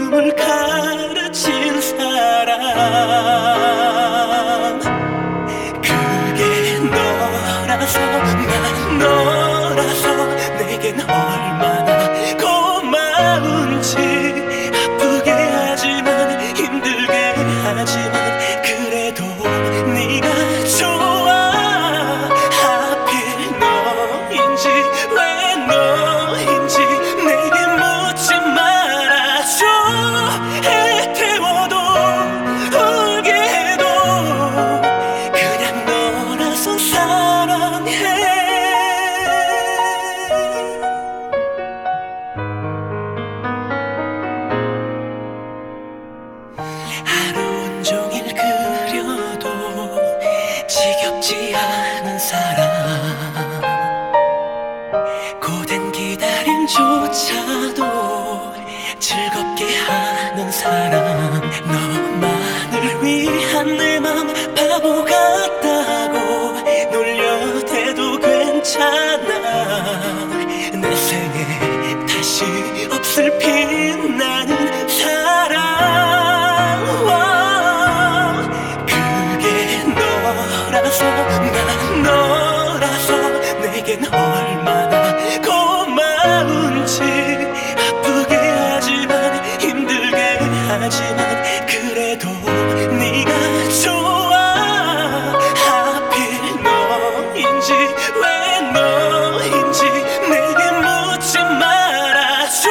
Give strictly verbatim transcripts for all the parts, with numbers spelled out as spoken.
꿈을 가르친 사람, 그게 너라서, 난 너라서 내겐 얼마나 고마운지. 아프게 하지만 힘들게 하지만 그래도 네가 좋아. 하필 너인지 왜 너인지 내게 묻지 말아줘. 애태워도 울게 해도 그냥 너라서 사랑해. 하루 온종일 그려도 지겹지 않은 사람, 고된 기다림조차도 즐겁게 하는 사람, 너만을 위한 내 맘 바보 같다고 놀려대도 괜찮아. 내 생에 다시 없을 빛나는 사랑. 그게 너라서, 난 너라서 내겐 얼마나 고마운지. 아프게 하지만 힘들게 하지만 그래도 네가 좋아. 하필 너인지 왜 너인지 내게 묻지 말아줘.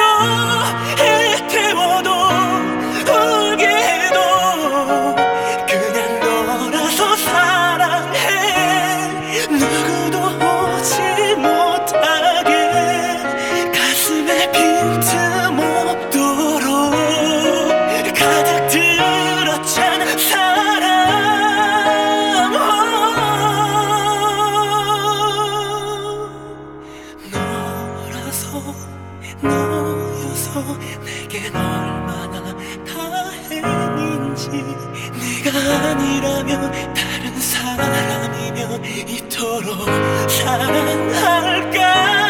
애태워도 울게 해도 그냥 너라서 사랑해. 누구도 오지 못하게 가슴에 빈틈없도록 가득 들었잖아 사랑. 너라서 너여서 내겐 얼마나 다행인지. 네가 아니라면 다른 사람이면 이토록 사랑할까.